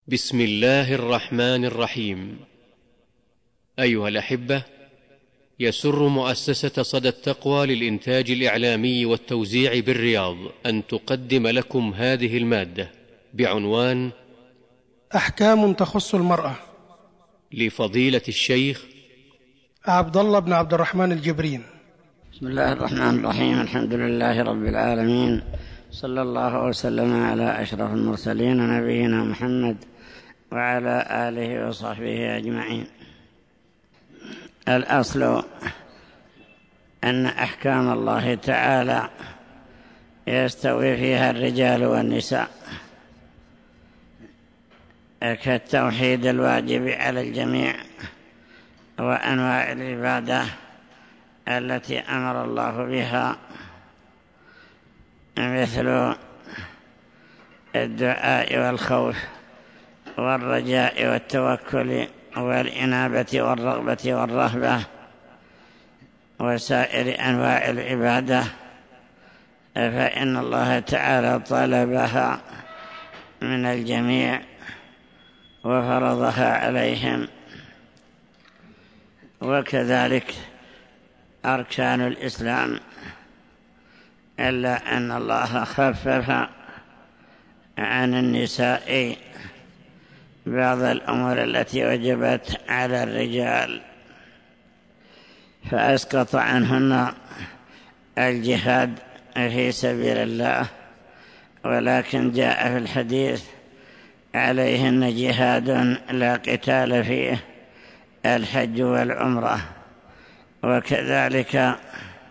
بسم الله الرحمن الرحيم. أيها الأحبة، يسر مؤسسة صدى التقوى للإنتاج الإعلامي والتوزيع بالرياض أن تقدم لكم هذه المادة بعنوان أحكام تخص المرأة، لفضيلة الشيخ عبد الله بن عبد الرحمن الجبرين. بسم الله الرحمن الرحيم. الحمد لله رب العالمين، صلى الله وسلم على أشرف المرسلين نبينا محمد وعلى آله وصحبه أجمعين. الأصل أن أحكام الله تعالى يستوي فيها الرجال والنساء، كالتوحيد الواجب على الجميع وأنواع العبادة التي أمر الله بها، مثل الدعاء والخوف والرجاء والتوكل والإنابة والرغبة والرهبة وسائر أنواع العبادة، فإن الله تعالى طلبها من الجميع وفرضها عليهم. وكذلك أركان الإسلام، إلا أن الله خفف عن النساء بعض الأمور التي وجبت على الرجال، فأسقط عنهن الجهاد في سبيل الله، ولكن جاء في الحديث عليهن جهاد لا قتال فيه الحج والعمرة. وكذلك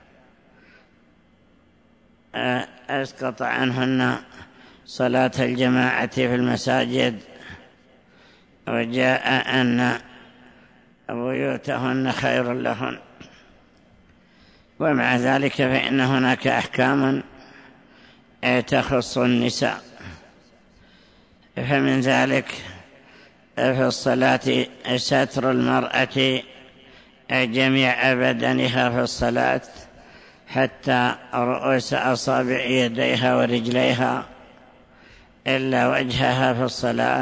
أسقط عنهن صلاة الجماعة في المساجد، وجاء أن بيوتهن خير لهن. ومع ذلك فإن هناك أحكام تخص النساء، فمن ذلك في الصلاة ستر المرأة جميع بدنها في الصلاة حتى رؤوس أصابع يديها ورجليها إلا وجهها في الصلاة.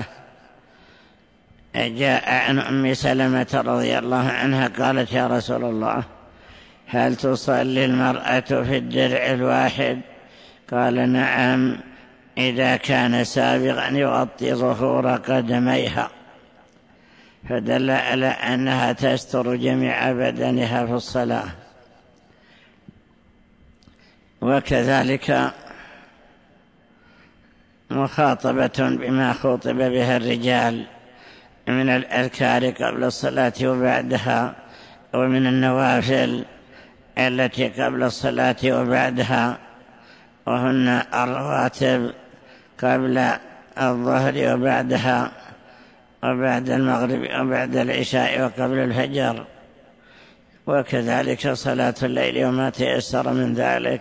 جاء عن أم سلمة رضي الله عنها قالت: يا رسول الله، هل تصلي المرأة في الدرع الواحد؟ قال: نعم، إذا كان سابغا يغطي ظهور قدميها، فدل على أنها تستر جميع بدنها في الصلاة. وكذلك مخاطبة بما خوطب بها الرجال من الأذكار قبل الصلاة وبعدها، ومن النوافل التي قبل الصلاة وبعدها، وهن الرواتب قبل الظهر وبعدها، وبعد المغرب وبعد العشاء وقبل الفجر، وكذلك صلاة الليل وما تيسر من ذلك.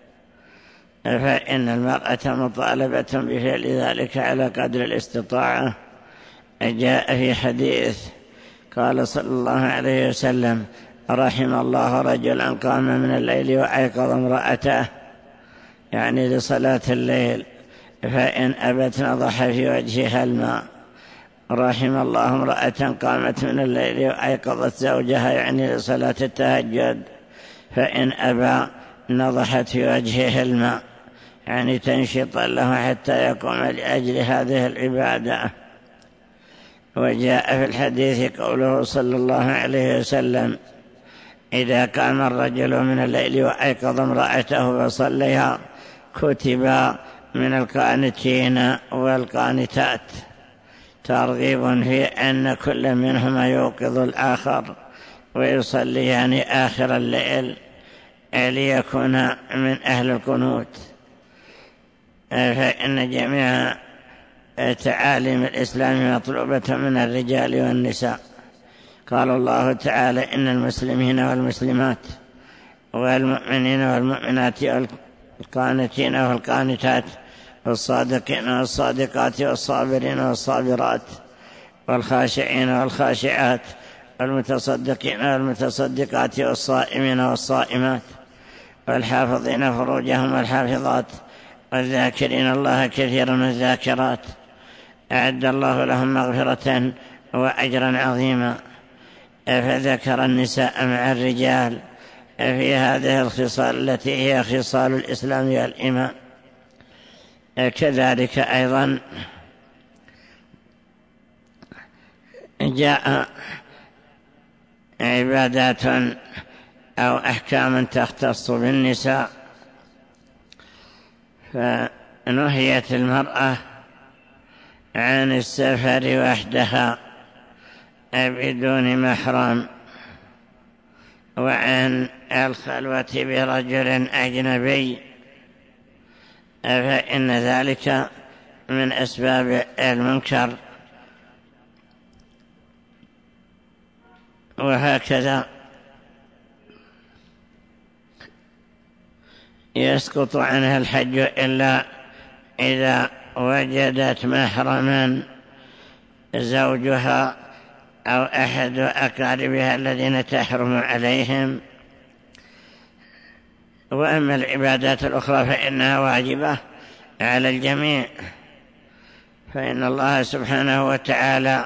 فإن المرأة مطالبة بفعل ذلك على قدر الاستطاعة. جاء في حديث قال صلى الله عليه وسلم: رحم الله رجلا قام من الليل وأيقظ امرأته، يعني لصلاة الليل، فإن أبت نضح في وجهها الماء. رحم الله امرأة قامت من الليل وأيقظت زوجها، يعني لصلاة التهجد، فإن أبى نضحت في وجهه الماء، يعني تنشطا له حتى يقوم لأجل هذه العبادة. وجاء في الحديث قوله صلى الله عليه وسلم: إذا قام الرجل من الليل وأيقظ امرأته فصليها كتب من القانتين والقانتات، ترغيب في أن كل منهما يوقظ الآخر ويصليان آخر الليل ليكون من أهل القنوت. فإن جميع تعاليم الإسلام مطلوبة من الرجال والنساء. قال الله تعالى: إن المسلمين والمسلمات والمؤمنين والمؤمنات والقانتين والقانتات والصادقين والصادقات والصابرين والصابرات والخاشعين والخاشعات والمتصدقين والمتصدقات والصائمين والصائمات والحافظين فروجهم والحافظات والذاكرين الله كثيرا والذاكرات أعد الله لهم مغفرة وأجرا عظيما. فذكر النساء مع الرجال في هذه الخصال التي هي خصال الإسلام والإيمان. كذلك أيضا جاء عبادات أو أحكام تختص بالنساء، فنهيت المرأة عن السفر وحدها بدون محرم، وعن الخلوة برجل أجنبي، فإن ذلك من أسباب المنكر. وهكذا يسقط عنها الحج إلا إذا وجدت محرما زوجها أو أحد أقاربها الذين تحرم عليهم. وأما العبادات الأخرى فإنها واجبة على الجميع، فإن الله سبحانه وتعالى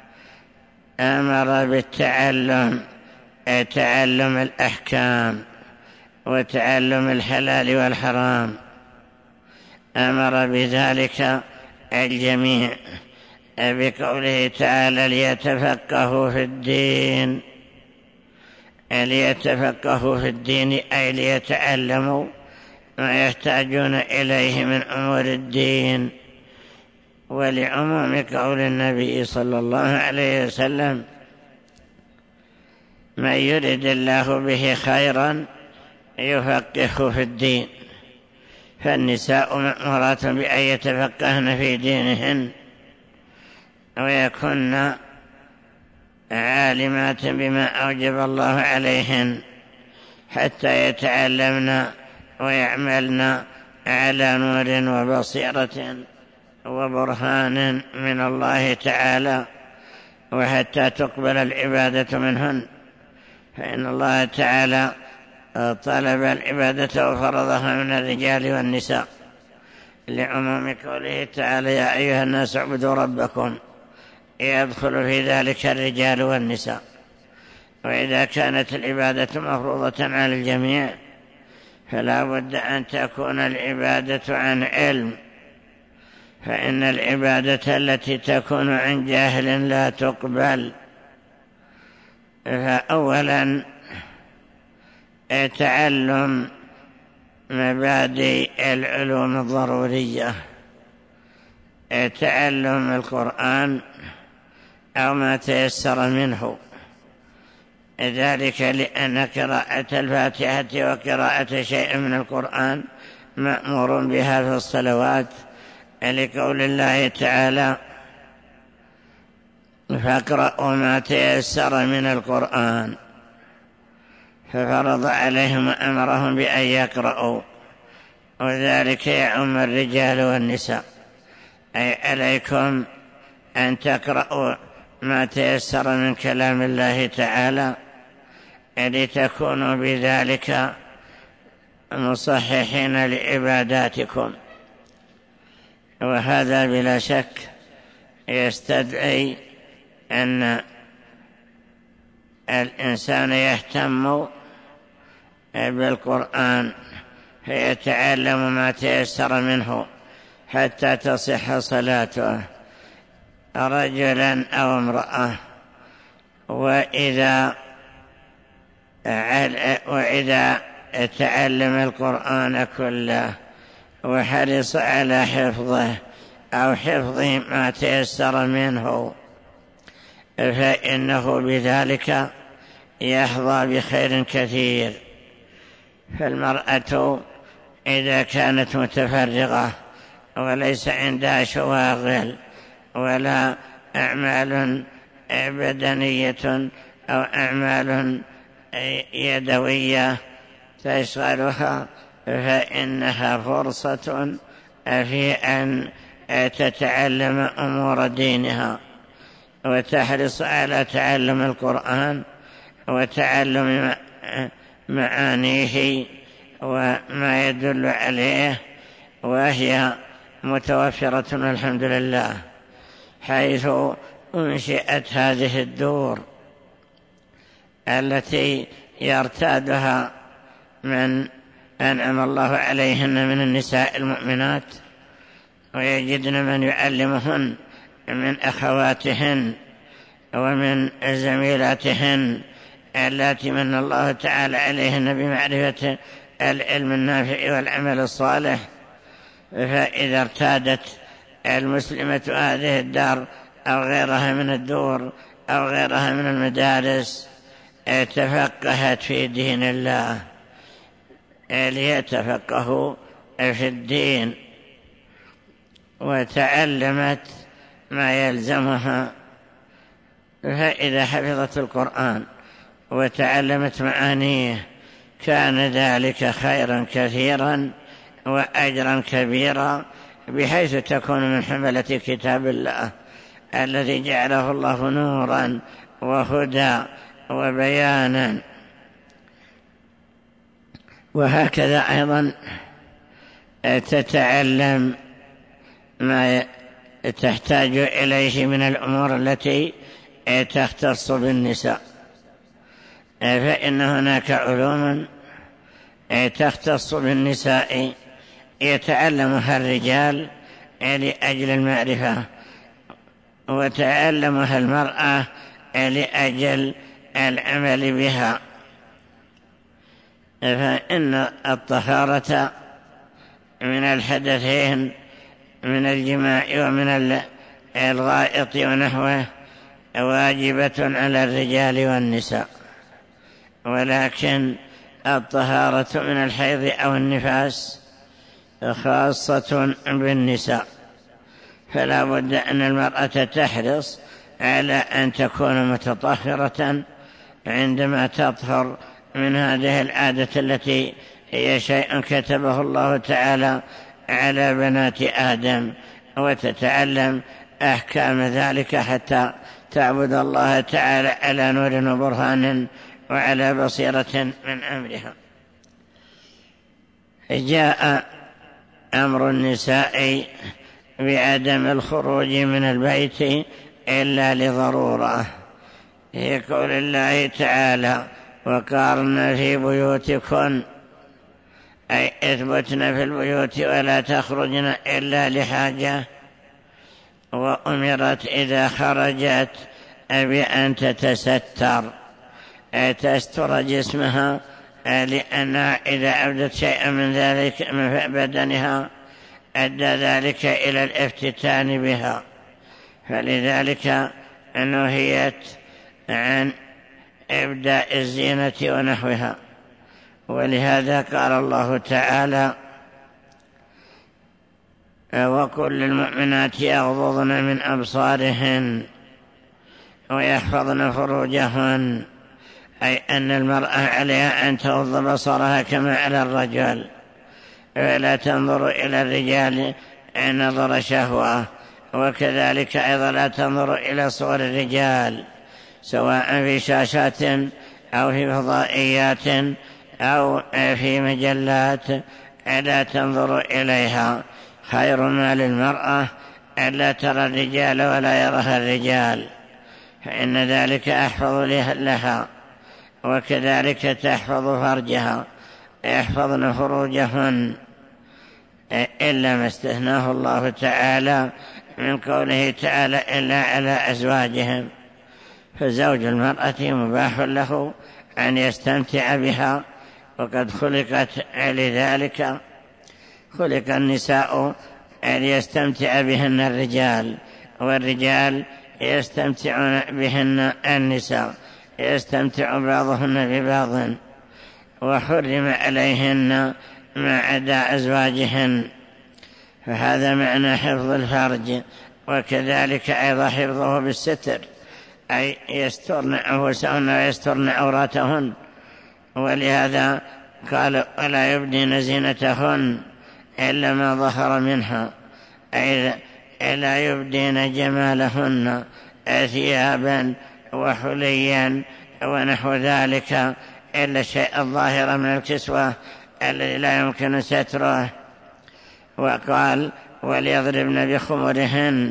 أمر بالتعلم، تعلم الأحكام وتعلم الحلال والحرام، أمر بذلك الجميع بقوله تعالى ليتفقهوا في الدين. ليتفقهوا في الدين أي ليتعلموا ما يحتاجون إليه من أمور الدين. ولعموم قول النبي صلى الله عليه وسلم من يرد الله به خيرا يفقهه في الدين. فالنساء مأمورات بأن يتفقهن في دينهن ويكن عالمات بما أوجب الله عليهن، حتى يتعلمن ويعملن على نور وبصيرة وبرهان من الله تعالى، وحتى تقبل العبادة منهن. فإن الله تعالى طلب العبادة وفرضها من الرجال والنساء، لعموم قوله تعالى يا أيها الناس اعبدوا ربكم، يدخل في ذلك الرجال والنساء. وإذا كانت العبادة مفروضة على الجميع فلا بد أن تكون العبادة عن علم، فإن العبادة التي تكون عن جاهل لا تقبل. فأولا تعلم مبادئ العلوم الضرورية، تعلم القرآن أو ما تيسر منه، ذلك لأن قراءة الفاتحة وقراءة شيء من القرآن مأمور بها في الصلوات، لقول الله تعالى فاقرأوا ما تيسر من القرآن، ففرض عليهم وأمرهم بأن يقرأوا، وذلك يعم الرجال والنساء. أي عليكم أن تقرأوا ما تيسر من كلام الله تعالى لتكونوا بذلك مصححين لعباداتكم. وهذا بلا شك يستدعي أن الإنسان يهتم بالقرآن فيتعلم ما تيسر منه حتى تصح صلاته، رجلا أو امرأة. وإذا تعلم القرآن كله وحرص على حفظه أو حفظ ما تيسر منه فإنه بذلك يحظى بخير كثير. فالمرأة إذا كانت متفرغة وليس عندها شواغل ولا أعمال بدنية أو أعمال يدوية تشغلها، فإنها فرصة في أن تتعلم أمور دينها وتحرص على تعلم القرآن وتعلم معانيه وما يدل عليه، وهي متوفرة الحمد لله. حيث أنشئت هذه الدور التي يرتادها من أنعم الله عليهن من النساء المؤمنات، ويجدن من يعلمهن من أخواتهن ومن زميلاتهن التي من الله تعالى عليهن بمعرفة العلم النافع والعمل الصالح. فإذا ارتادت المسلمة هذه الدار أو غيرها من الدور أو غيرها من المدارس تفقهت في دين الله ليتفقهوا في الدين، وتعلمت ما يلزمها. فإذا حفظت القرآن وتعلمت معانيه كان ذلك خيرا كثيرا وأجرا كبيرا، بحيث تكون من حملة كتاب الله الذي جعله الله نورا وهدى وبيانا. وهكذا أيضا تتعلم ما تحتاج إليه من الأمور التي تختص بالنساء، فإن هناك علوم تختص بالنساء يتعلمها الرجال لأجل المعرفة، وتعلمها المرأة لأجل العمل بها. فإن الطهارة من الحدثين من الجماع ومن الغائط ونحوه واجبة على الرجال والنساء، ولكن الطهارة من الحيض أو النفاس خاصة بالنساء، فلا بد أن المرأة تحرص على أن تكون متطهرة عندما تطهر من هذه العادة التي هي شيء كتبه الله تعالى على بنات آدم، وتتعلم أحكام ذلك حتى تعبد الله تعالى على نور وبرهان وعلى بصيرة من أمرها. جاء أمر النساء بعدم الخروج من البيت إلا لضرورة، في قول الله تعالى: وقارن في بيوتكن، أي اثبتن في البيوت ولا تخرجن إلا لحاجة. وأمرت إذا خرجت بأن تتستر، تستر جسمها، لأنها إذا أبدت شيئا من ذلك من بدنها أدى ذلك إلى الافتتان بها، فلذلك نهيت عن إبداء الزينة ونحوها. ولهذا قال الله تعالى: وكل المؤمنات يغضضن من أبصارهن ويحفظن فروجهن، أي أن المرأة عليها أن تغض بصرها كما على الرجال، ولا تنظر إلى الرجال نظر شهوة، وكذلك أيضا لا تنظر إلى صور الرجال سواء في شاشات أو في فضائيات أو في مجلات، لا تنظر إليها. خير ما للمرأة ألا ترى الرجال ولا يرها الرجال، فإن ذلك أحفظ لها، وكذلك تحفظ فرجها، يحفظن فروجهن، إلا ما استثناه الله تعالى من قوله تعالى: إلا على أزواجهم. فزوج المرأة مباح له أن يستمتع بها، وقد خلقت لذلك، خلق النساء أن يستمتع بهن الرجال، والرجال يستمتعون بهن النساء، يستمتع بعضهن ببعض، وحرم عليهن ما عدا أزواجهن. فهذا معنى حفظ الفرج، وكذلك أيضا حفظه بالستر، أي يسترن أنفسهن ويسترن عوراتهن. ولهذا قال: ولا يبدين زينتهن إلا ما ظهر منها، أي لا يبدين جمالهن ثيابا وحليا ونحو ذلك إلا الشيء الظاهر من الكسوة الذي لا يمكن ستره. وقال: وليضربن بخمرهن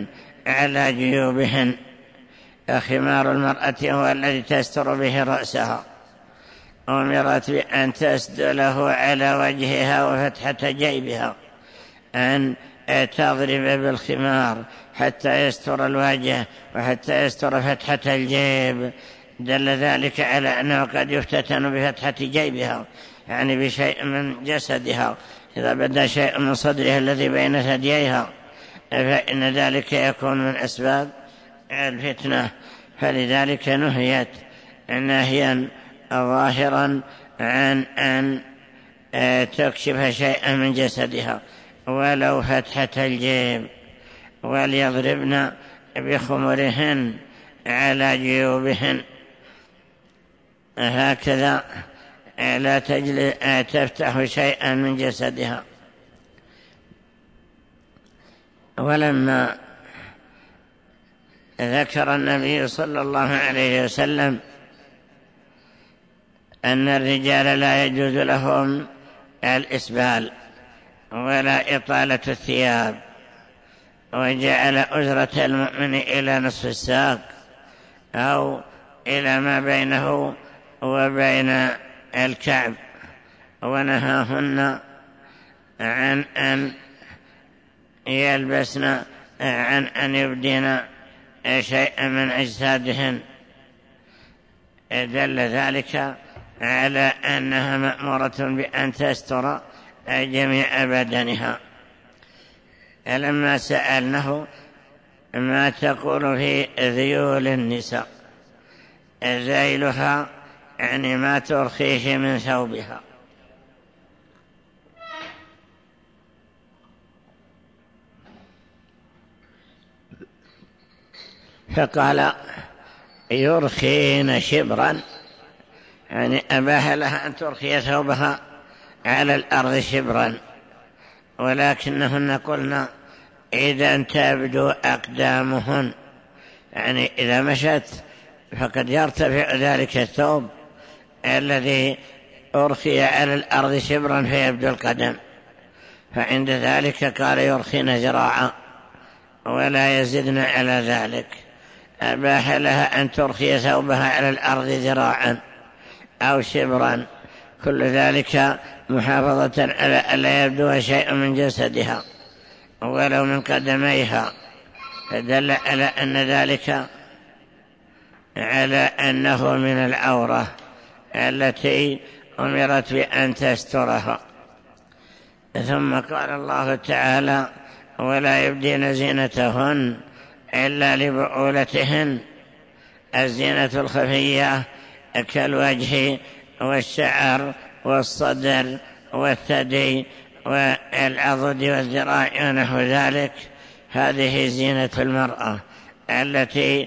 على جيوبهن. خمار المرأة هو الذي تستر به رأسها، أمرت بأن تسدله على وجهها وفتحة جيبها، أن تضرب بالخمار حتى يستر الوجه وحتى يستر فتحة الجيب. دل ذلك على أنه قد يفتتن بفتحة جيبها، يعني بشيء من جسدها، إذا بدا شيء من صدرها الذي بين ثدييها، فإن ذلك يكون من أسباب الفتنة. فلذلك نهيت نهيا ظاهرا عن أن تكشف شيئا من جسدها ولو فتحة الجيب. وليضربن بخمرهن على جيوبهن، هكذا لا تفتح شيئا من جسدها. ولما ذكر النبي صلى الله عليه وسلم أن الرجال لا يجوز لهم الإسبال ولا إطالة الثياب، وجعل أزرة المؤمن إلى نصف الساق أو إلى ما بينه وبين الكعب، ونهاهن عن أن يلبسن عن أن يبدين شيئا من أجسادهن. دل ذلك على أنها مأمورة بأن تستر جميع بدنها. لما سألناه ما تقول في ذيول النساء، ذيلها يعني ما ترخيه من ثوبها، فقال يرخين شبرا، يعني أباح لها أن ترخي ثوبها على الأرض شبرا، ولكنهن قلنا إذا تبدو أقدامهن، يعني إذا مشت فقد يرتفع ذلك الثوب الذي أرخي على الأرض شبرا فيبدو القدم، فعند ذلك قال يرخين ذراعا ولا يزدن على ذلك. أباح لها أن ترخي ثوبها على الأرض ذراعا أو شبرا، كل ذلك محافظة على ألا يبدو شيء من جسدها ولو من قدميها، فدل على أن ذلك على أنه من العورة التي أمرت بأن تسترها. ثم قال الله تعالى ولا يبدين زينتهن إلا لبعولتهن، الزينة الخفية كالوجه والشعر والصدر والثدي والعضد والذراع ونحو ذلك، هذه زينة المرأة التي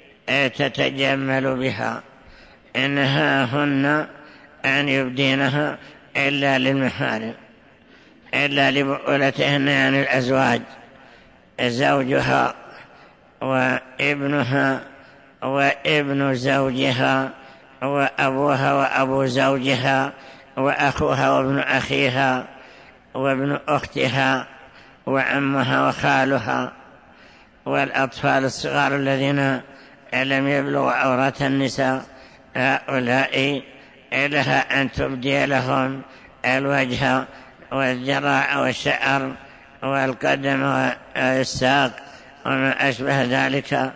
تتجمل بها. إنها هن أن يبدينها إلا للمحارم، إلا لبعولتهن يعني الأزواج، زوجها وابنها وابن زوجها وأبوها وأبو زوجها وأخوها وابن أخيها وابن أختها وعمها وخالها، والأطفال الصغار الذين لم يبلغوا عورات النساء، هؤلاء لها أن تبدي لهم الوجه والذراع والشعر والقدم والساق وما أشبه ذلك،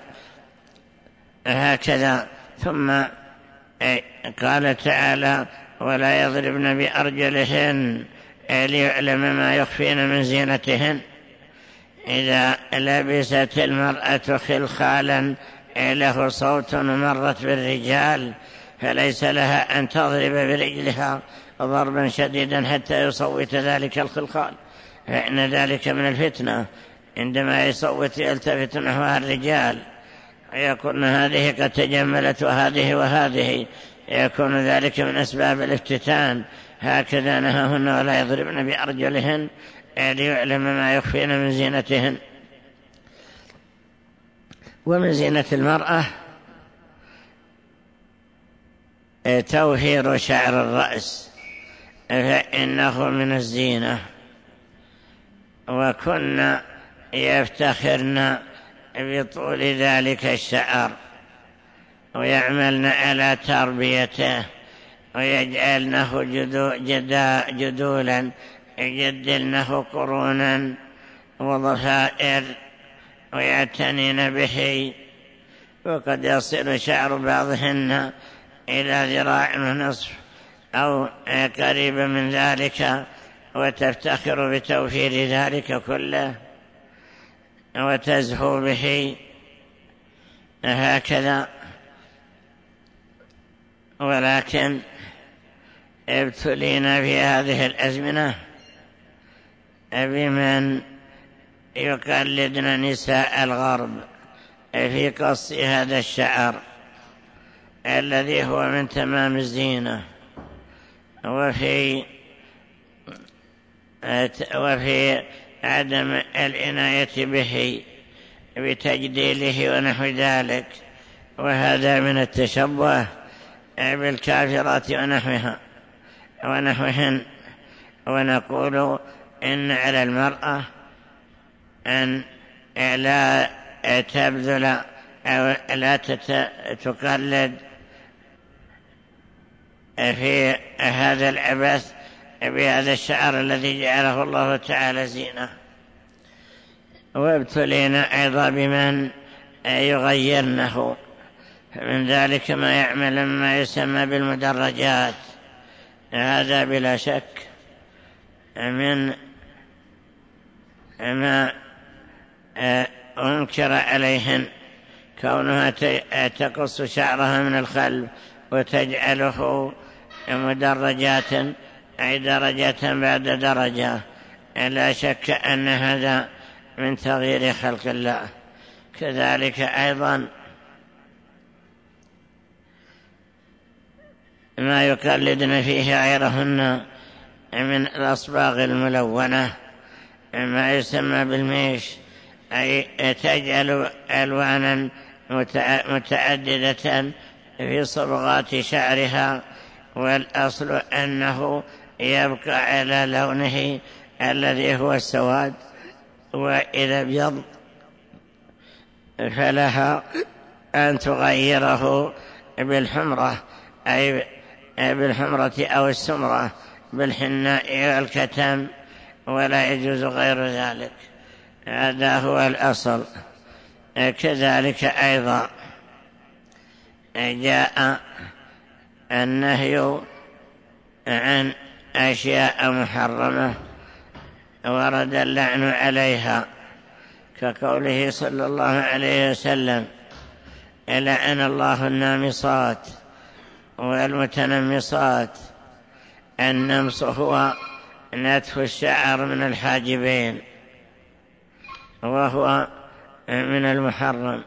هكذا. ثم قال تعالى ولا يضربن بأرجلهن ليعلم ما يخفين من زينتهن. إذا لبست المرأة خلخالا له صوت مرت بالرجال فليس لها أن تضرب برجلها ضربا شديدا حتى يصوت ذلك الخلخال، فإن ذلك من الفتنة. عندما يصوت يلتفت نحوها الرجال يقولون هذه قد تجملت وهذه وهذه، يكون ذلك من أسباب الافتتان. هكذا نهاهن ولا يضربن بأرجلهن ليعلم ما يخفين من زينتهن. ومن زينة المرأة توهير شعر الرأس، فإنه من الزينة، وكنا يفتخرن بطول ذلك الشعر، ويعملن على تربيته ويجعلنه جدولا، يجدلنه قرونا وضفائر ويعتنين به، وقد يصل شعر بعضهن إلى ذراع ونصف أو قريب من ذلك، وتفتخر بتوفير ذلك كله وتزهو به هكذا. ولكن ابتلينا في هذه الأزمنة بمن يقلدن نساء الغرب في قص هذا الشعر الذي هو من تمام الزينة، وفي عدم العناية به بتجديله ونحو ذلك، وهذا من التشبه بالكافرات ونحوهن. ونقول إن على المرأة أن لا تبذل أو لا تقلد في هذا العبث بهذا الشعر الذي جعله الله تعالى زينة. وابتلينا أيضا بمن يغيرنه، من ذلك ما يعمل ما يسمى بالمدرجات. هذا بلا شك من ما أنكر عليهن، كونها تقص شعرها من الخلف وتجعله مدرجات، أي درجة بعد درجة. لا شك أن هذا من تغيير خلق الله. كذلك أيضا ما يقلدن فيه غيرهن من الأصباغ الملونة، ما يسمى بالميش، أي تجعل ألوانا متعددة في صبغات شعرها، والأصل أنه يبقى على لونه الذي هو السواد. وإذا ابيض فلها أن تغيره بالحمرة، أي بالحمرة أو السمرة، بالحناء والكتم، ولا يجوز غير ذلك. هذا هو الأصل. كذلك أيضا جاء النهي عن أشياء محرمة ورد اللعن عليها، كقوله صلى الله عليه وسلم: لعن الله النامصات والمتنمصات. النمص هو نتف الشعر من الحاجبين، وهو من المحرم،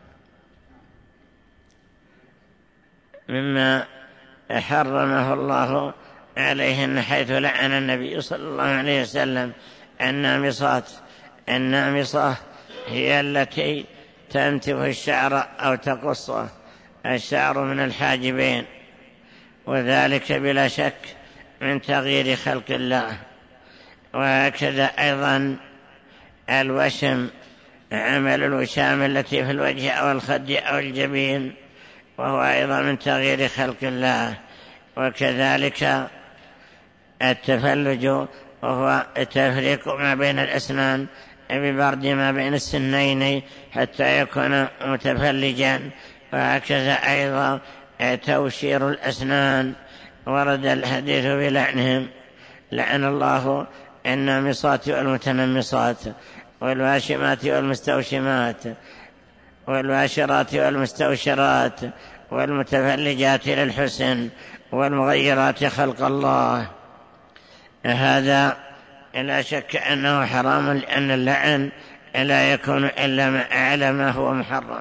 مما حرمه الله عليهن، حيث لعن النبي صلى الله عليه وسلم النامصات. النامصة هي التي تنتف الشعر أو تقصه الشعر من الحاجبين، وذلك بلا شك من تغيير خلق الله. وهكذا أيضا الوشم، عمل الوشام التي في الوجه أو الخد أو الجبين، وهو أيضا من تغيير خلق الله. وكذلك التفلج، وهو التفريق ما بين الأسنان ببرد ما بين السنين حتى يكون متفلجا. وهكذا أيضا توشير الأسنان، ورد الحديث بلعنهم: لعن الله النامصات والمتنمصات والواشمات والمستوشمات والواشرات والمستوشرات والمتفلجات للحسن والمغيرات خلق الله. هذا لا شك أنه حرام، لأن اللعن لا يكون إلا على ما هو محرم.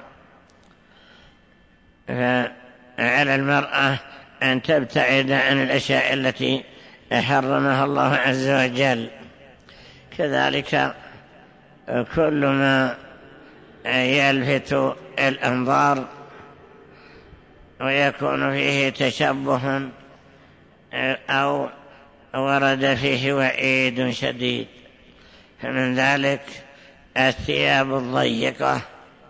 فعلى المرأة أن تبتعد عن الأشياء التي حرمها الله عز وجل. كذلك كل ما يلفت الأنظار ويكون فيه تشبه أو ورد فيه وعيد شديد، فمن ذلك الثياب الضيقة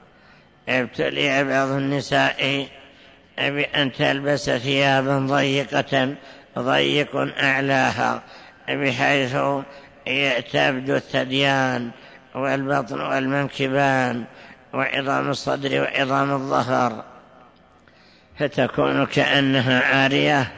ابتلي بعض النساء بأن تلبس ثيابا ضيق أعلاها بحيث تبدو الثديان والبطن والمنكبان وعظام الصدر وعظام الظهر، فتكون كأنها عارية.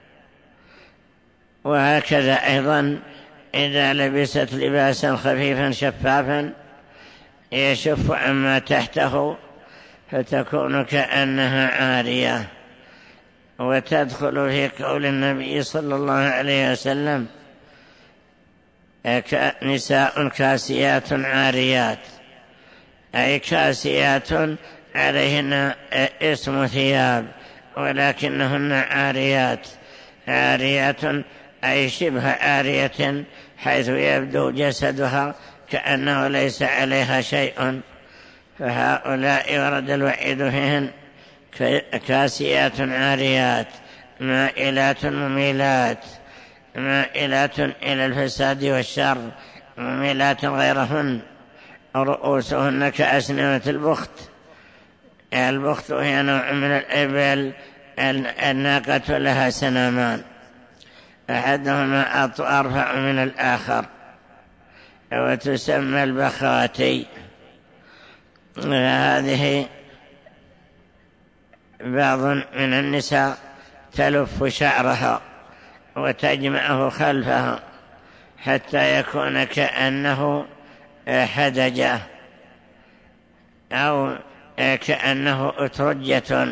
وهكذا أيضا إذا لبست لباسا خفيفا شفافا يشف عما تحته فتكون كأنها عارية. وتدخل في قول النبي صلى الله عليه وسلم: نساء كاسيات عاريات، أي كاسيات عليهن اسم ثياب ولكنهن عاريات. عاريات أي شبه عارية حيث يبدو جسدها كأنه ليس عليها شيء، فهؤلاء ورد الوعيد فيهن: كاسيات عاريات مائلات مميلات، مائلات إلى الفساد والشر مميلات غيرهن، رؤوسهن كأسنمة البخت. البخت هي نوع من الإبل، الناقة لها سنامان أحدهما أرفع من الآخر وتسمى البخاتي. هذه بعض من النساء تلف شعرها وتجمعه خلفها حتى يكون كأنه حدجة أو كأنه أترجة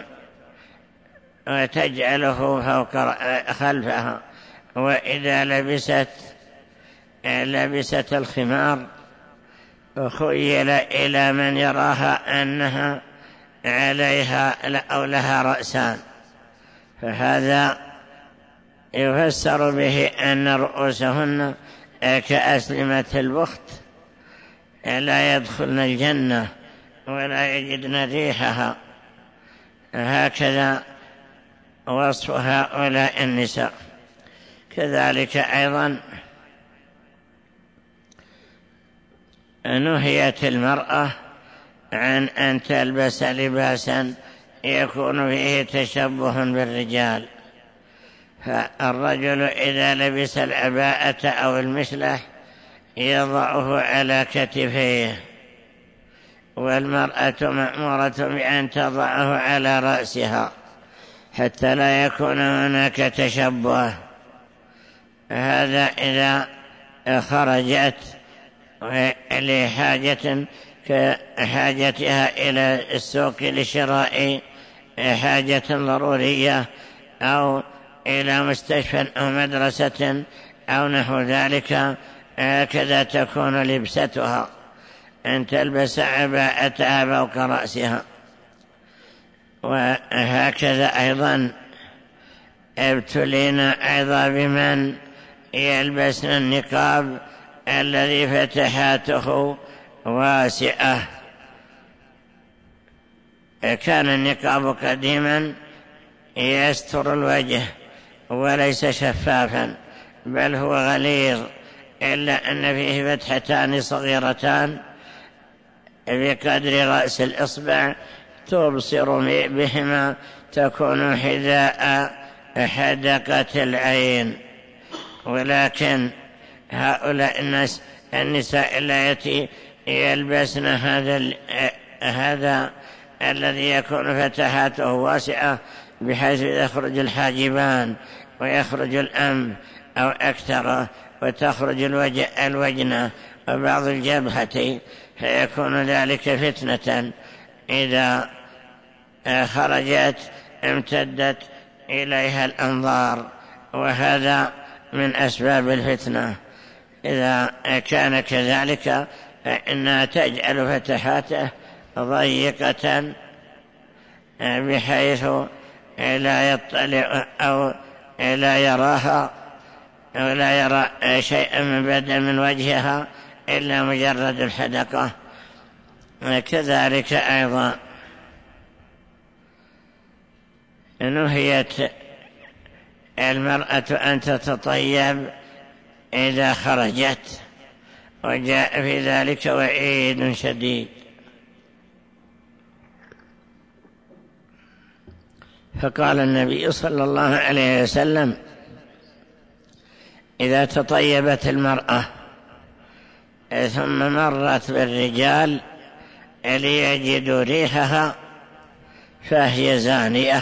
وتجعله فوق خلفها. وإذا لبست الخمار خيل إلى من يراها أنها عليها أو لها رأسان، فهذا يفسر به أن رؤوسهن كأسلمة البخت لا يدخلن الجنة ولا يجدن ريحها. هكذا وصف هؤلاء النساء. كذلك أيضا نهيت المرأة عن أن تلبس لباسا يكون فيه تشبه بالرجال. فالرجل إذا لبس العباءة أو المشلح يضعه على كتفيه، والمرأة مأمورة بأن تضعه على رأسها حتى لا يكون هناك تشبه. هذا إذا خرجت لحاجة كحاجتها إلى السوق لشراء حاجة ضرورية أو إلى مستشفى أو مدرسة أو نحو ذلك، هكذا تكون لبستها أن تلبس عباءتها فوق رأسها. وهكذا أيضا ابتلينا أيضا بمن يلبسن النقاب الذي فتحاته واسعة. كان النقاب قديما يستر الوجه وليس شفافا بل هو غليظ، إلا أن فيه فتحتان صغيرتان بقدر رأس الإصبع تبصر بهما، تكون حذاء حدقة العين. ولكن هؤلاء النساء اللاتي يلبسن هذا الذي يكون فتحاته واسعة بحيث يخرج الحاجبان ويخرج الأنف أو أكثر وتخرج الوجنة وبعض الجبهة، فيكون ذلك فتنة. إذا خرجت امتدت إليها الأنظار، وهذا من أسباب الفتنة. إذا كان كذلك فإنها تجعل فتحاته ضيقة بحيث لا يطلع أو لا يراها أو لا يرى شيئا من بدن من وجهها إلا مجرد الحدقة. كذلك أيضا نهيت المرأة أن تتطيب إذا خرجت، وجاء في ذلك وعيد شديد. فقال النبي صلى الله عليه وسلم: إذا تطيبت المرأة ثم مرت بالرجال ليجدوا ريحها فهي زانية،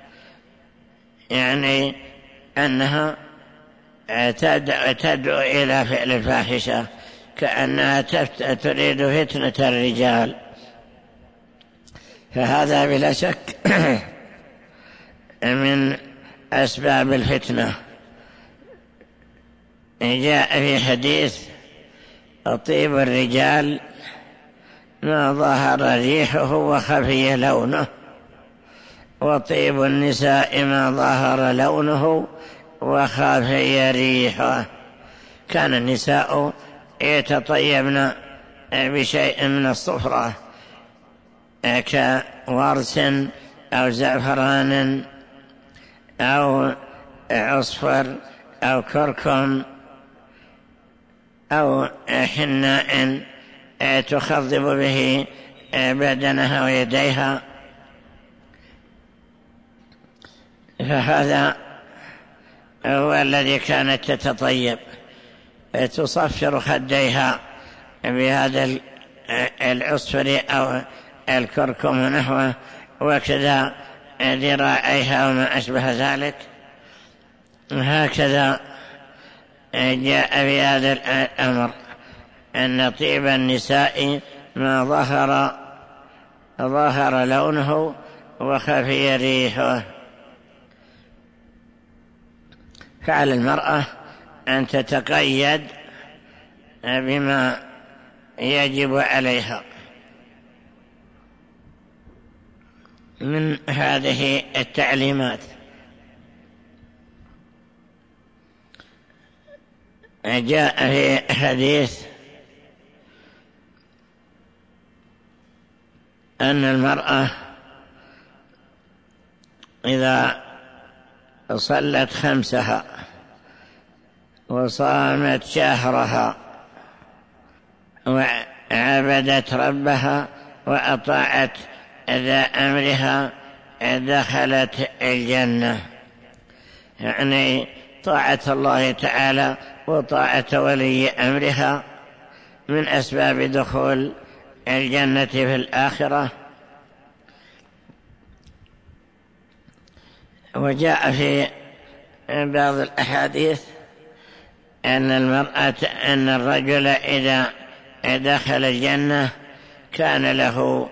يعني أنها تدعو إلى فعل الفاحشة، كأنها تريد فتنة الرجال. فهذا بلا شك من أسباب الفتنة. جاء في حديث: طيب الرجال ما ظهر ريحه وخفي لونه، وطيب النساء ما ظهر لونه وخفي ريحه. كان النساء يتطيبن بشيء من الصفرة كورس أو زعفران أو عصفر أو كركم أو حناء تخضب به بدنها ويديها. فهذا هو الذي كانت تتطيب، تصفر خديها بهذا العصفر أو الكركم ونحوه، وكذا ذراعيها وما أشبه ذلك. هكذا جاء في هذا الأمر أن طيب النساء ما ظهر لونه وخفي ريحه. فعلى المرأة أن تتقيد بما يجب عليها من هذه التعليمات. جاء في حديث أن المرأة إذا صلت خمسها وصامت شهرها وعبدت ربها وأطاعت ذا أمرها دخلت الجنة. يعني طاعة الله تعالى وطاعة ولي أمرها من أسباب دخول الجنة في الآخرة. وجاء في بعض الأحاديث أن الرجل إذا دخل الجنة كان له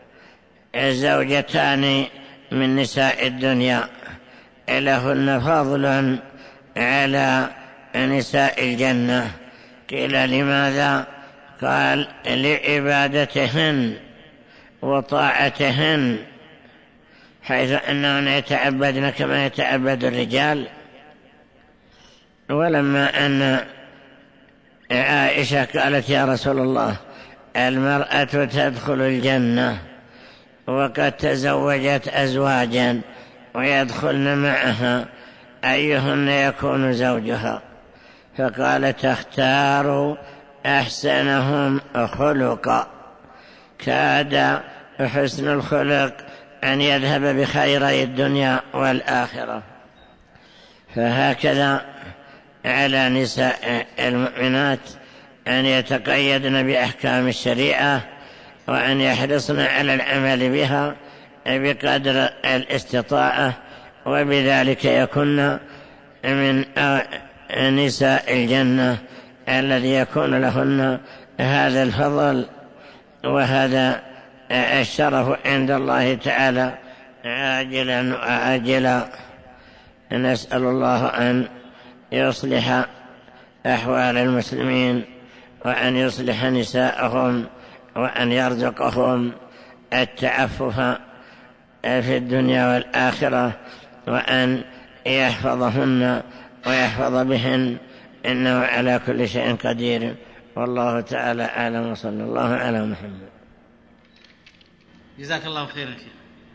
زوجتان من نساء الدنيا لهن فضل على نساء الجنة. قيل: لماذا؟ قال: لعبادتهن وطاعتهن، حيث أنهن يتعبدن كما يتعبد الرجال. ولما أن عائشة قالت: يا رسول الله، المرأة تدخل الجنة وقد تزوجت أزواجا ويدخلن معها، أيهن يكون زوجها؟ فقال: تختار أحسنهم خلقا. كاد حسن الخلق أن يذهب بخيري الدنيا والآخرة. فهكذا على نساء المؤمنات أن يتقيدن بأحكام الشريعة وأن يحرصن على العمل بها بقدر الاستطاعة، وبذلك يكن من نساء الجنة الذي يكون لهن هذا الفضل وهذا الشرف عند الله تعالى عاجلا وآجلا. نسأل الله أن يصلح أحوال المسلمين وأن يصلح نساءهم وأن يرزقهم التعفف في الدنيا والآخرة، وأن يحفظهن ويحفظ بهن، إنه على كل شيء قدير. والله تعالى أعلم، وصلى الله على محمد. جزاك الله خيرا شيخ.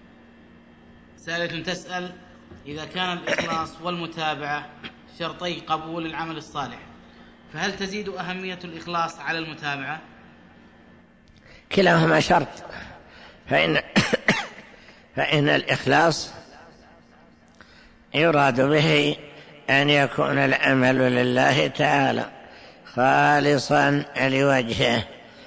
سائلة تسأل: إذا كان الإخلاص والمتابعة شرطي قبول العمل الصالح، فهل تزيد أهمية الإخلاص على المتابعة؟ كلاهما شرط، فإن الإخلاص يراد به أن يكون العمل لله تعالى خالصا لوجهه،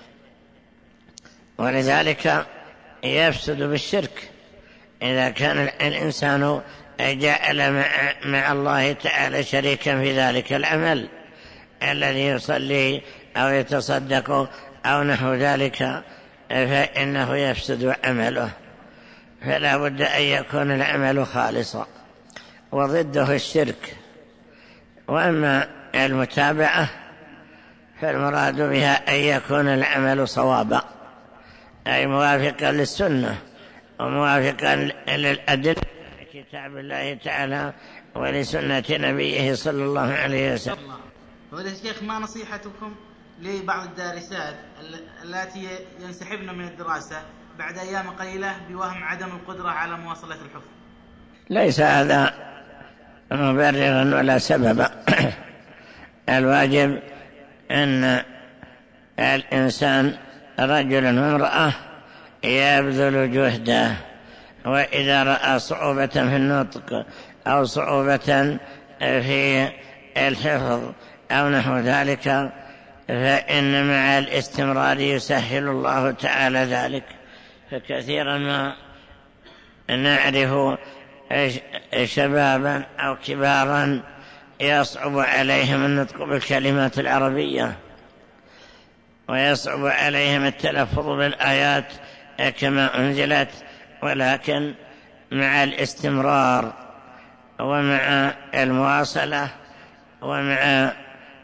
ولذلك يفسد بالشرك إذا كان الإنسان جعل مع الله تعالى شريكا في ذلك العمل الذي يصلي أو يتصدق أو نحو ذلك، فإنه يفسد عمله. فلا بد أن يكون العمل خالصا، وضده الشرك. وأما المتابعة فالمراد بها أن يكون العمل صوابا، أي موافقا للسنة وموافقا للأدلة كتاب الله تعالى ولسنة نبيه صلى الله عليه وسلم. فضيلة الشيخ، ما نصيحتكم لبعض الدارسات التي ينسحبن من الدراسة بعد أيام قليلة بوهم عدم القدرة على مواصلة الحفظ؟ ليس هذا مبررا ولا سببا. الواجب أن الإنسان رجل وامرأة يبذل جهده، وإذا رأى صعوبة في النطق أو صعوبة في الحفظ أو نحو ذلك فإن مع الاستمرار يسهل الله تعالى ذلك. فكثيرا ما نعرف شبابا أو كبارا يصعب عليهم النطق بالكلمات العربية، ويصعب عليهم التلفظ بالآيات كما أنزلت، ولكن مع الاستمرار ومع المواصلة ومع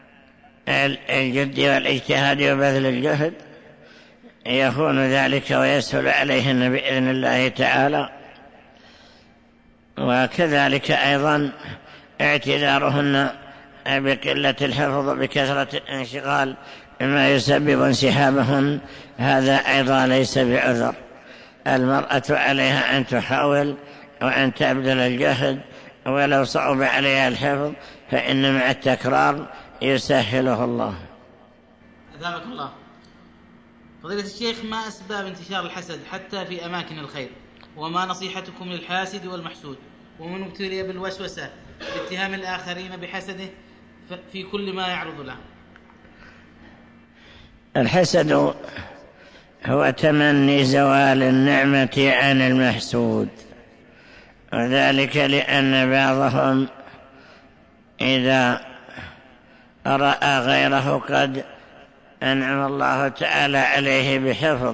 الجد والاجتهاد وبذل الجهد يكون ذلك ويسهل عليهن بإذن الله تعالى. وكذلك أيضا اعتذارهن بقلة الحفظ بكثرة الانشغال مما يسبب انسحابهن، هذا أيضا ليس بعذر. المرأة عليها أن تحاول وأن تبذل الجهد، ولو صعب عليها الحفظ فإن مع التكرار يسهله الله. أثابك الله. فضيلة الشيخ، ما أسباب انتشار الحسد حتى في أماكن الخير؟ وما نصيحتكم للحاسد والمحسود ومن ابتلي بالوسوسة باتهام الآخرين بحسده في كل ما يعرض له؟ الحسد هو تمني زوال النعمة عن المحسود، وذلك لأن بعضهم إذا رأى غيره قد أنعم الله تعالى عليه بحفظ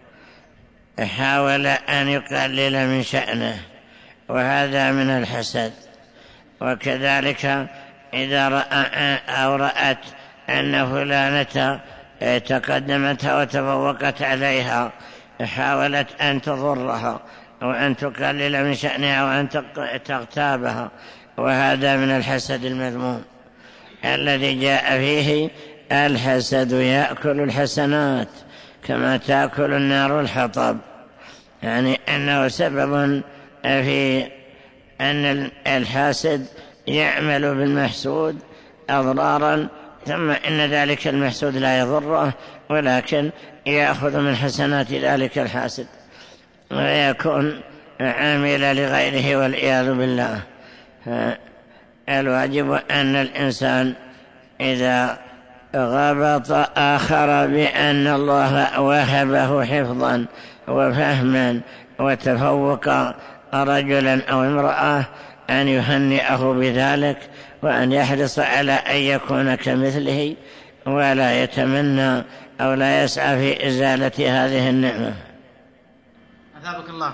حاول أن يقلل من شأنه، وهذا من الحسد. وكذلك إذا رأى أو رأت أن فلانة تقدمتها وتفوقت عليها حاولت أن تضرها وأن تقلل من شأنها وأن تغتابها، وهذا من الحسد المذموم الذي جاء فيه الحسد يأكل الحسنات كما تأكل النار الحطب، يعني أنه سبب في أن الحاسد يعمل بالمحسود أضرارا، ثم إن ذلك المحسود لا يضره ولكن يأخذ من حسنات ذلك الحاسد ويكون عاملا لغيره والعياذ بالله. الواجب أن الإنسان إذا غبط آخر بأن الله وهبه حفظا وفهما وتفوق رجلا أو امرأة أن يهنئه بذلك، وأن يحرص على أن يكون كمثله ولا يتمنى أو لا يسعى في إزالة هذه النعمة. أثابك الله.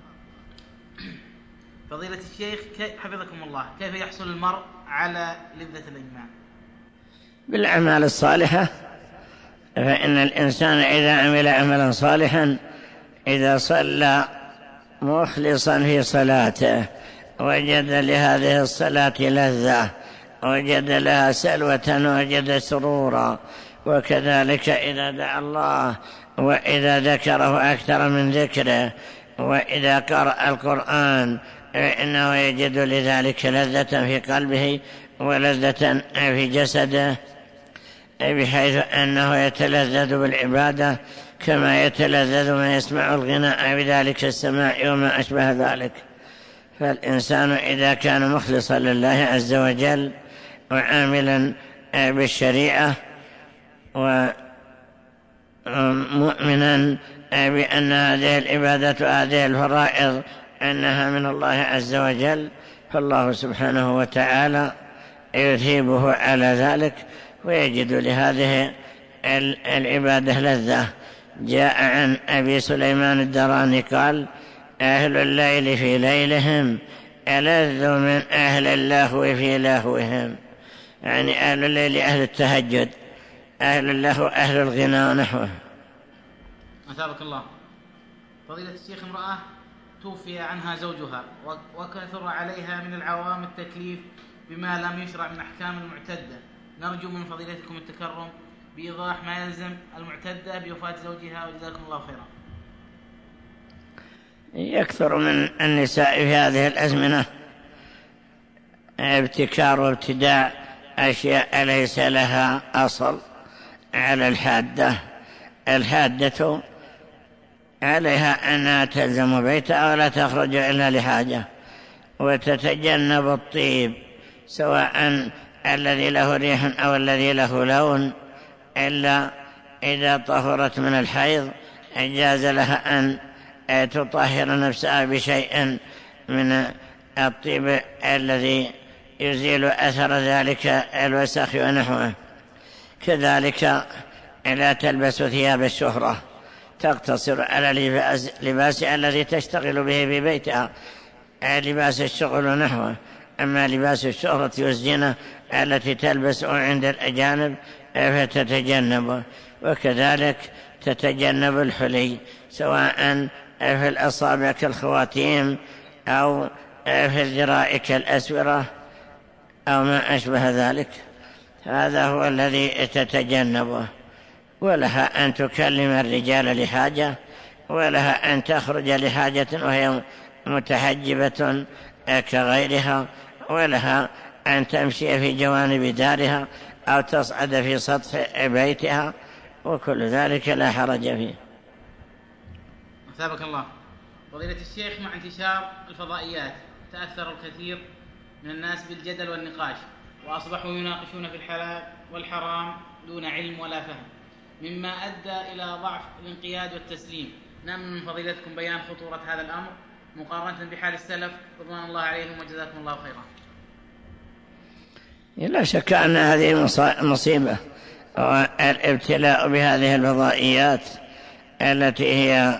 فضيلة الشيخ، حفظكم الله، كيف يحصل المرء على لذة الإجماع؟ بالأعمال الصالحة، فإن الإنسان إذا عمل عملا صالحا، إذا صلى مخلصا في صلاته وجد لهذه الصلاة لذة، وجد لها سلوة، وجد سرورا. وكذلك إذا دعا الله وإذا ذكره أكثر من ذكره، وإذا قرأ القرآن إنه يجد لذلك لذة في قلبه ولذة في جسده، بحيث أنه يتلذذ بالعبادة كما يتلذذ من يسمع الغناء بذلك السماع وما أشبه ذلك. فالإنسان إذا كان مخلصا لله عز وجل وعاملا بالشريعة ومؤمنا بأن هذه العبادات وهذه الفرائض أنها من الله عز وجل، فالله سبحانه وتعالى يثيبه على ذلك ويجد لهذه العبادة لذة. جاء عن أبي سليمان الدراني قال: أهل الليل في ليلهم ألذ من أهل اللهو في لهوهم، يعني أهل الليل أهل التهجد، أهل اللهو أهل الغنى ونحوه. أثابك الله. فضيلة الشيخ، امرأة توفي عنها زوجها وكثر عليها من العوام التكليف بما لم يشرع من أحكام المعتدة، نرجو من فضيلتكم التكرم بإيضاح ما يلزم المعتدة بوفاة زوجها، وجزاكم الله خيرا. يكثر من النساء في هذه الأزمنة ابتكار وابتداع أشياء ليس لها أصل على الحادة. الحادة عليها أنها تلزم بيتها ولا تخرج إلا لحاجة، وتتجنب الطيب سواء الذي له ريح أو الذي له لون، إلا إذا طهرت من الحيض جاز لها أن تطهر نفسها بشيء من الطيب الذي يزيل أثر ذلك الوسخ ونحوه. كذلك لا تلبس ثياب الشهرة، تقتصر على لباس الذي تشتغل به في بيتها، لباس الشغل ونحوه. أما لباس الشهرة والزينة التي تلبس عند الأجانب فتتجنبه. وكذلك تتجنب الحلي سواء في الأصابع كالخواتيم أو في الذراع كالأسورة أو ما أشبه ذلك. هذا هو الذي تتجنبه. ولها أن تكلم الرجال لحاجة، ولها أن تخرج لحاجة وهي متحجبة كغيرها، ولها أن تمشي في جوانب دارها أو تصعد في سطح بيتها، وكل ذلك لا حرج فيه. أثابك الله. فضيلة الشيخ، مع انتشار الفضائيات تأثر الكثير من الناس بالجدل والنقاش، وأصبحوا يناقشون في الحلال والحرام دون علم ولا فهم، مما أدى إلى ضعف الانقياد والتسليم. نأمل من فضيلتكم بيان خطورة هذا الأمر مقارنة بحال السلف رضوان الله عليهم، وجزاكم الله خيرا. لا شك أن هذه مصيبة، والابتلاء بهذه الفضائيات التي هي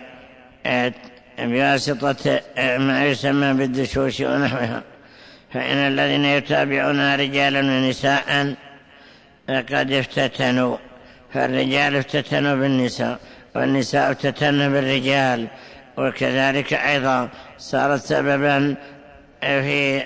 بواسطة ما يسمى بالدشوش ونحوها، فإن الذين يتابعون رجالا ونساء قد افتتنوا، فالرجال افتتنوا بالنساء والنساء افتتنوا بالرجال، وكذلك أيضا صارت سببا في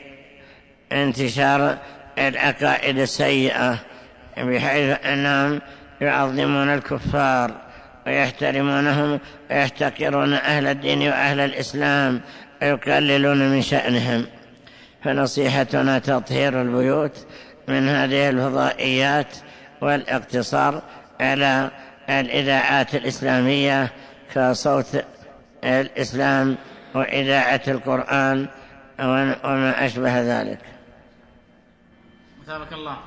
انتشار العقائد السيئة، بحيث أنهم يعظمون الكفار ويحترمونهم ويحتقرون أهل الدين وأهل الإسلام ويقللون من شأنهم. فنصيحتنا تطهير البيوت من هذه الفضائيات والاقتصار على الإذاعات الإسلامية كصوت الإسلام وإذاعة القرآن وما أشبه ذلك. مثابك الله.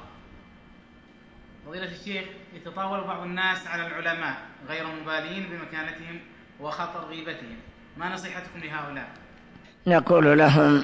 فضيلة الشيخ، يتطاول بعض الناس على العلماء غير مبالين بمكانتهم وخطر غيبتهم، ما نصيحتكم لهؤلاء؟ نقول لهم: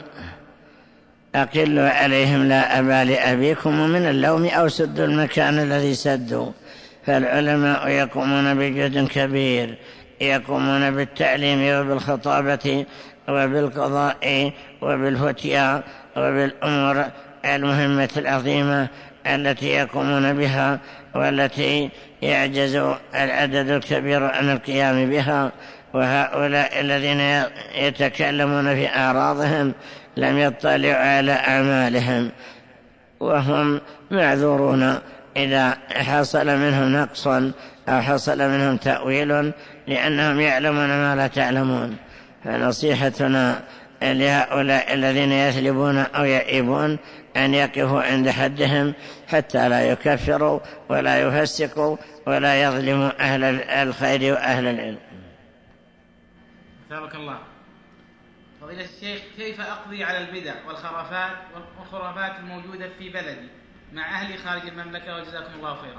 أقلوا عليهم لا أبا لأبيكم، ومن اللوم أو سدوا المكان الذي سدوا. فالعلماء يقومون بجهد كبير، يقومون بالتعليم وبالخطابة وبالقضاء وبالفتيا وبالأمور المهمة العظيمة التي يقومون بها، والتي يعجز العدد الكبير عن القيام بها. وهؤلاء الذين يتكلمون في أعراضهم لم يطلعوا على أعمالهم، وهم معذورون إذا حصل منهم نقص أو حصل منهم تأويل، لأنهم يعلمون ما لا تعلمون. فنصيحتنا لهؤلاء الذين يثلبون أو يئبون أن يقفوا عند حدهم حتى لا يكفروا ولا يفسقوا ولا يظلموا أهل الخير وأهل العلم. أثابك الله. فضيلة الشيخ، كيف أقضي على البدع والخرافات الموجودة في بلدي مع أهلي خارج المملكة، وجزاكم الله خيرا؟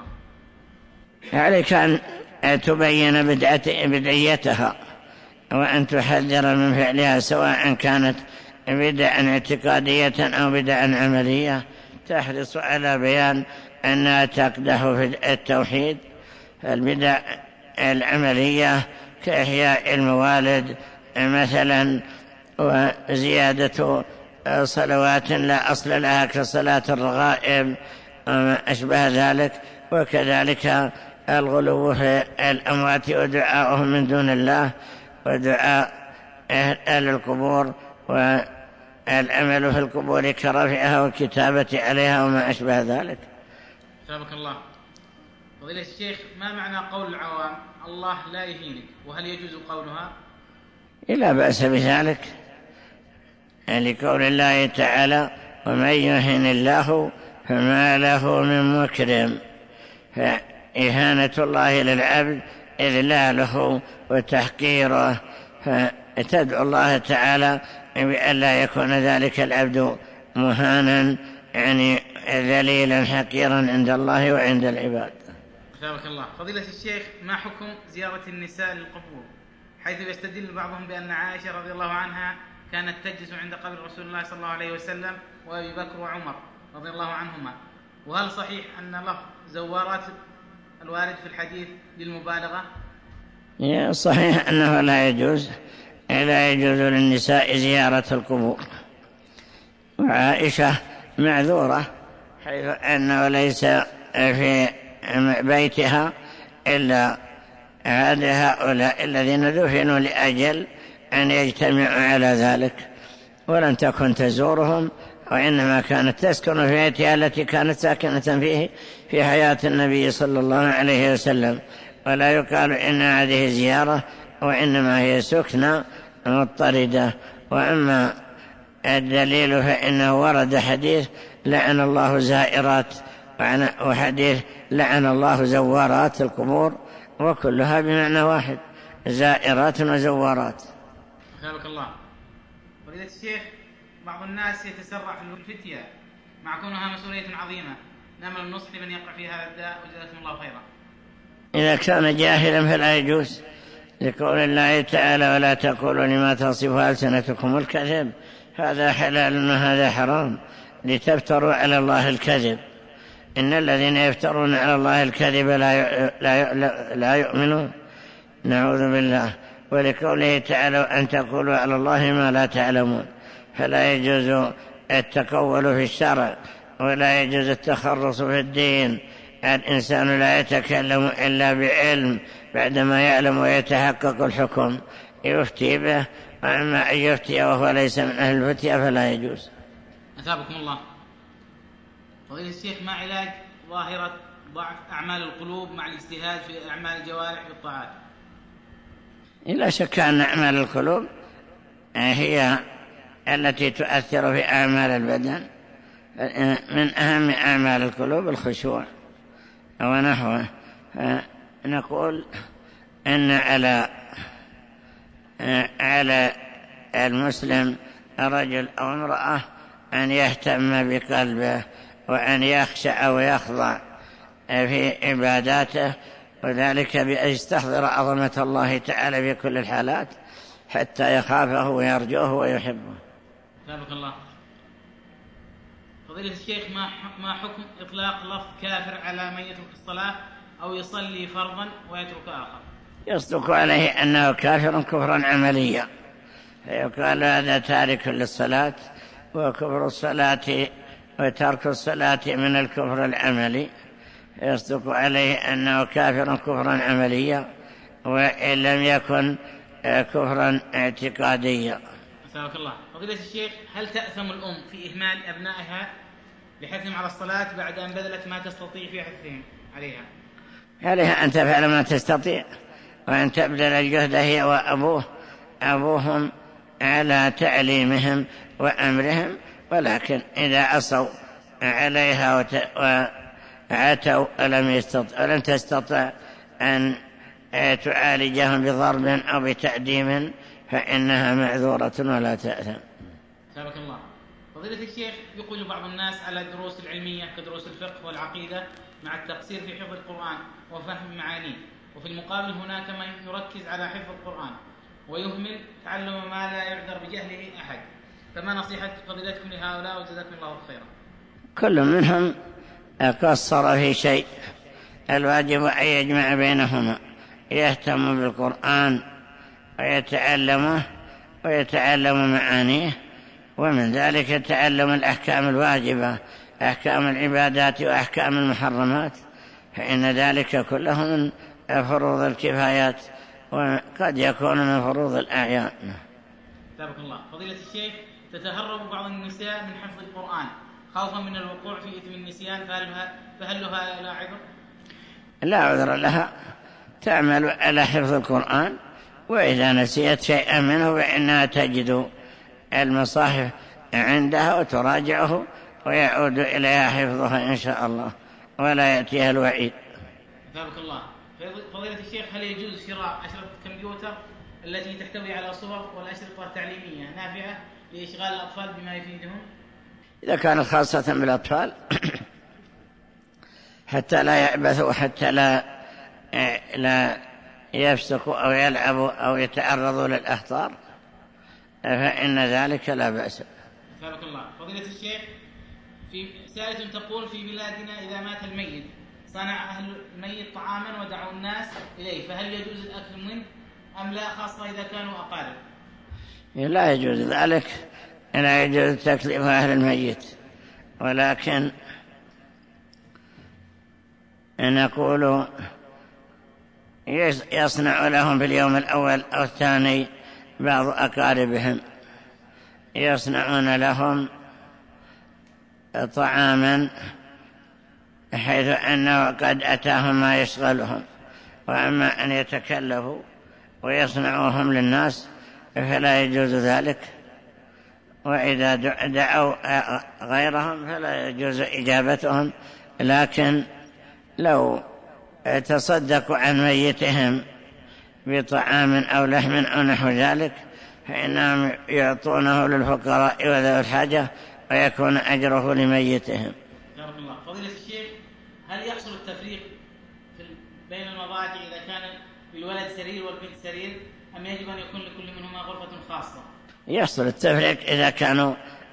عليك أن تبين بدعيتها وأن تحذر من فعلها، سواء كانت بدعا اعتقادية أو بدعا عملية، تحرص على بيان أنها تقدح في التوحيد. البدع العملية كإحياء الموالد مثلا، وزيادة صلوات لا أصل لها كصلاة الرغائب وما أشبه ذلك، وكذلك الغلو في الأموات ودعاؤهم من دون الله، ودعاء أهل القبور، والأمل في القبور كرفعها والكتابة عليها وما أشبه ذلك. سابق الله. فضيلة الشيخ، ما معنى قول العوام الله لا يهينك، وهل يجوز قولها؟ لا بأس بذلك، لقول الله تعالى ومن يهن الله فما له من مكرم، فإهانة الله للعبد إذلاله وتحقيره، فتدعو الله تعالى بأن لا يكون ذلك العبد مهانا، يعني ذليلا حقيرا عند الله وعند العباد. سابق الله. فضيلة الشيخ، ما حكم زيارة النساء للقبور، حيث يستدل بعضهم بأن عائشة رضي الله عنها كانت تجلس عند قبر رسول الله صلى الله عليه وسلم، وأبي بكر وعمر رضي الله عنهما، وهل صحيح أن لفظ زوارات الوارد في الحديث للمبالغة؟ صحيح أنه لا يجوز للنساء زيارة القبور، وعائشة معذورة حيث أنه ليس في بيتها إلا هؤلاء الذين دفنوا لأجل أن يجتمعوا على ذلك، ولن تكن تزورهم، وإنما كانت تسكن في بيتها التي كانت ساكنة فيه في حياة النبي صلى الله عليه وسلم، ولا يقال إن هذه زيارة، وإنما هي سكنة مضطردة. وأما الدليل فإنه ورد حديث لعن الله زائرات، وحديث لعن الله زوارات القبور، وكلها بمعنى واحد، زائرات وزوارات. سابق الله. فضيلة الشيخ، بعض الناس يتسرع في الفتية مع كونها مسؤولية عظيمة، نأمل النصح لمن يقع في هذا الداء، وجزاكم الله خيرا. إذا كان جاهلا فلا يجوز، لقول الله تعالى ولا تقولوا لما تصف ألسنتكم الكذب، هذا حلال وهذا حرام، لتفتروا على الله الكذب. إن الذين يفترون على الله الكذب لا يؤمنون، نعوذ بالله. ولقوله تعالى أن تقولوا على الله ما لا تعلمون، فلا يجوز التقول في الشرع، ولا يجوز التخرص في الدين. الإنسان لا يتكلم إلا بعلم بعدما يعلم ويتحقق الحكم يفتي به، وأما أن يفتي وهو ليس من أهل الفتية فلا يجوز. أثابكم الله. فضيلة الشيخ، ما علاج ظاهرة ضعف أعمال القلوب مع الاجتهاد في أعمال الجوارح بالطاعات؟ لا شك أن أعمال القلوب هي التي تؤثر في أعمال البدن. من أهم أعمال القلوب الخشوع ونحوه. نقول أن على المسلم رجل أو امرأة أن يهتم بقلبه، وأن يخشع ويخضع في عباداته، وذلك بأن يستحضر عظمة الله تعالى في كل الحالات حتى يخافه ويرجوه ويحبه. سابق الله. فضيلة الشيخ، ما حكم إطلاق لفظ كافر على من يترك الصلاة أو يصلي فرضا ويترك آخر؟ يصدق عليه أنه كافر كفرا عمليا، فيقال هذا تارك للصلاة، وكفر الصلاة وترك الصلاة من الكفر العملي، يصدق عليه أنه كافر كفرا عمليا، وإن لم يكن كفرا اعتقاديا. سابق الله. فضيلة الشيخ، هل تأثم الأم في إهمال أبنائها لحثهم على الصلاة بعد أن بذلت ما تستطيع في حثهم عليها؟ عليها أن تفعل ما تستطيع، وأن تبذل الجهد هي وأبوهم على تعليمهم وأمرهم، ولكن إذا عصوا عليها وعتوا ولم تستطع أن تعالجهم بضرب أو بتأديم، فإنها معذورة ولا تأثم. سابق الله. فضيلة الشيخ، يقبل بعض الناس على الدروس العلمية كدروس الفقه والعقيدة مع التقصير في حفظ القرآن وفهم معانيه، وفي المقابل هناك من يركز على حفظ القرآن ويهمل تعلم ما لا يعذر بجهله أحد، فما نصيحة فضيلتكم لهؤلاء وجزاكم الله خيرا؟ كل منهم قصر في شيء، الواجب أن يجمع بينهما، يهتم بالقرآن ويتعلمه ويتعلم معانيه، ومن ذلك تعلم الأحكام الواجبة، أحكام العبادات وأحكام المحرمات، فإن ذلك كله من فروض الكفايات وقد يكون من فروض الأعيان. سابق الله. فضيلة الشيخ، تتهرب بعض النساء من حفظ القرآن خوفا من الوقوع في إثم النسيان، فهل لها لا عذر؟ لا عذر لها، تعمل على حفظ القرآن، وإذا نسيت شيئا منه فإنها تجد المصاحف عندها وتراجعه ويعود إليها حفظها إن شاء الله ولا يأتيها الوعيد. سابق الله. فضيلة الشيخ، هل يجوز شراء أشرطة الكمبيوتر التي تحتوي على صور والأشرطة التعليمية نافعة لإشغال الأطفال بما يفيدهم؟ إذا كانت خاصة بالأطفال حتى لا يعبثوا، حتى لا يفسقوا أو يلعبوا أو يتعرضوا للأخطار، فإن ذلك لا بأس. سابق الله. فضيلة الشيخ، في سائلة تقول: في بلادنا إذا مات الميت صنع أهل الميت طعاما ودعوا الناس إليه، فهل يجوز الأكل منه أم لا، خاصة إذا كانوا أقارب؟ لا يجوز ذلك، لا يجوز تكليف أهل الميت، ولكن نقول يصنع لهم في اليوم الأول أو الثاني بعض أقاربهم، يصنعون لهم طعاما حيث أنه قد أتاهم ما يشغلهم، وأما أن يتكلفوا ويصنعوهم للناس فلا يجوز ذلك، وإذا دعوا غيرهم فلا يجوز إجابتهم، لكن لو تصدقوا عن ميتهم بطعام أو لحم أو نحو ذلك فإنهم يعطونه للفقراء وذوي الحاجة ويكون أجره لميتهم. بارك الله. فضيلة الشيخ، هل يحصل التفريق بين المضاجع إذا كان للولد سرير والبنت سرير، أم يجب أن يكون لكل منهما غرفة خاصة؟ يحصل التفريق إذا كانوا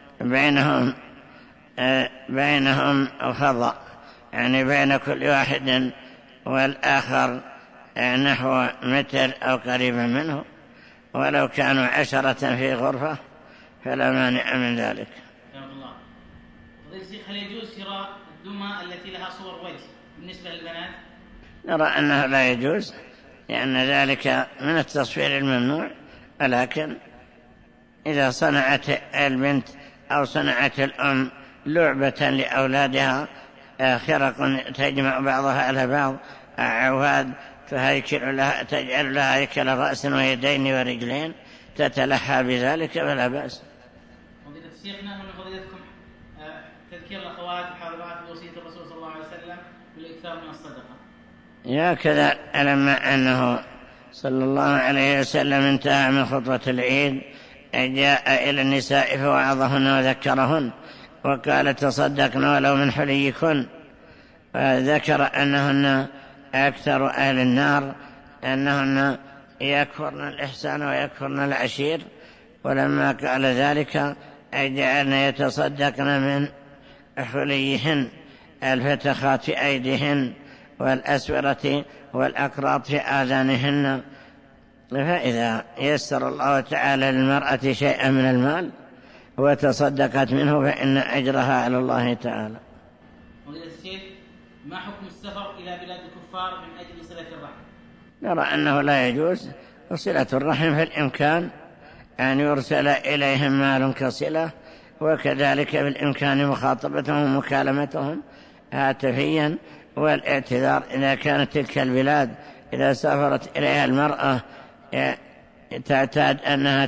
بينهم فضاء، يعني بين كل واحد والآخر نحو متر أو قريبا منه، ولو كانوا 10 في غرفة فلا مانع من ذلك. الله. هل يجوز شراء الدمى التي لها صور وجه بالنسبة للبنات؟ نرى أنه لا يجوز، لأن ذلك من التصوير الممنوع، ولكن إذا صنعت البنت أو صنعت الأم لعبة لأولادها، خرق تجمع بعضها على بعض، عواد تجعل لها هيكل رأس ويدين ورجلين تتلحى بذلك فلا بأس. فضيلة الشيخ، نأمل من فضيلتكم تذكير الأخوات الحاضرات بوصية الرسول صلى الله عليه وسلم بالإكثار من الصدقة. يا كذا، لما أنه صلى الله عليه وسلم انتهى من خطبة العيد جاء إلى النساء فوعظهن وذكرهن وقال: تصدقن ولو من حليكن، فذكر أنهن أكثر أهل النار، أنهن يكفرن الإحسان ويكفرن العشير، ولما قال ذلك جعلن يتصدقن من حليهن، الفتخات في أيديهن والأسورة والأقراط في آذانهن. فإذا يسر الله تعالى للمرأة شيئا من المال وتصدقت منه فإن أجرها على الله تعالى. فضيلة الشيخ، ما حكم السفر إلى بلاد الكفار من أجل صلة الرحم؟ نرى أنه لا يجوز، وصلة الرحم في الإمكان أن يرسل إليهم مال كصلة، وكذلك بالإمكان مخاطبتهم ومكالمتهم هاتفيا، والاعتذار إذا كانت تلك البلاد إذا سافرت إليها المرأة تعتاد أنها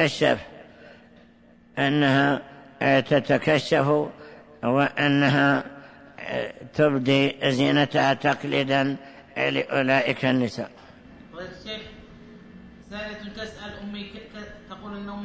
تتكشف وأنها تبدي زينتها تقليدا لأولئك النساء. فضيلة الشيخ، سائلة تسأل: أمي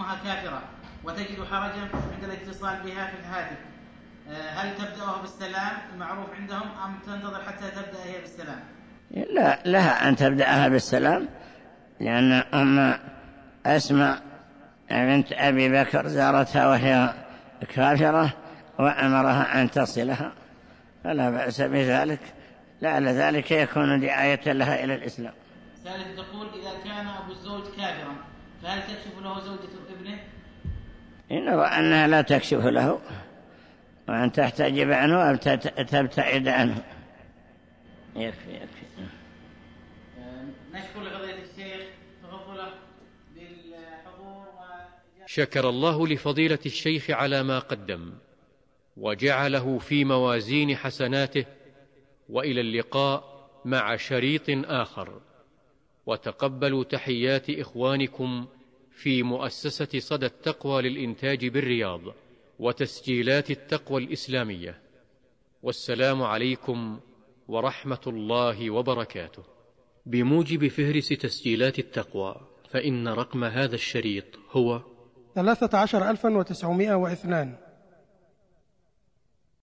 أمها كافرة وتجد حرجا عند الاتصال بها في الهاتف، هل تبدأها بالسلام المعروف عندهم أم تنتظر حتى تبدأ هي بالسلام؟ لا، لها أن تبدأها بالسلام، لأن أم أسماء بنت أبي بكر زارتها وهي كافرة وأمرها أن تصلها، فلا بأس بذلك، لعل ذلك يكون دعاية لها إلى الإسلام. ثالث تقول: إذا كان أبو الزوج كافرا فهل تكشف له زوجة ابنه؟ إن نرى أنها لا تكشف له وأن تحتجب عنه أو تبتعد عنه. يكفي. نشكر لفضيلة الشيخ تفضله بالحضور شكر الله لفضيلة الشيخ على ما قدم وجعله في موازين حسناته، وإلى اللقاء مع شريط آخر. وتقبلوا تحيات إخوانكم في مؤسسة صدى التقوى للإنتاج بالرياض وتسجيلات التقوى الإسلامية. والسلام عليكم ورحمة الله وبركاته. بموجب فهرس تسجيلات التقوى، فإن رقم هذا الشريط هو 13902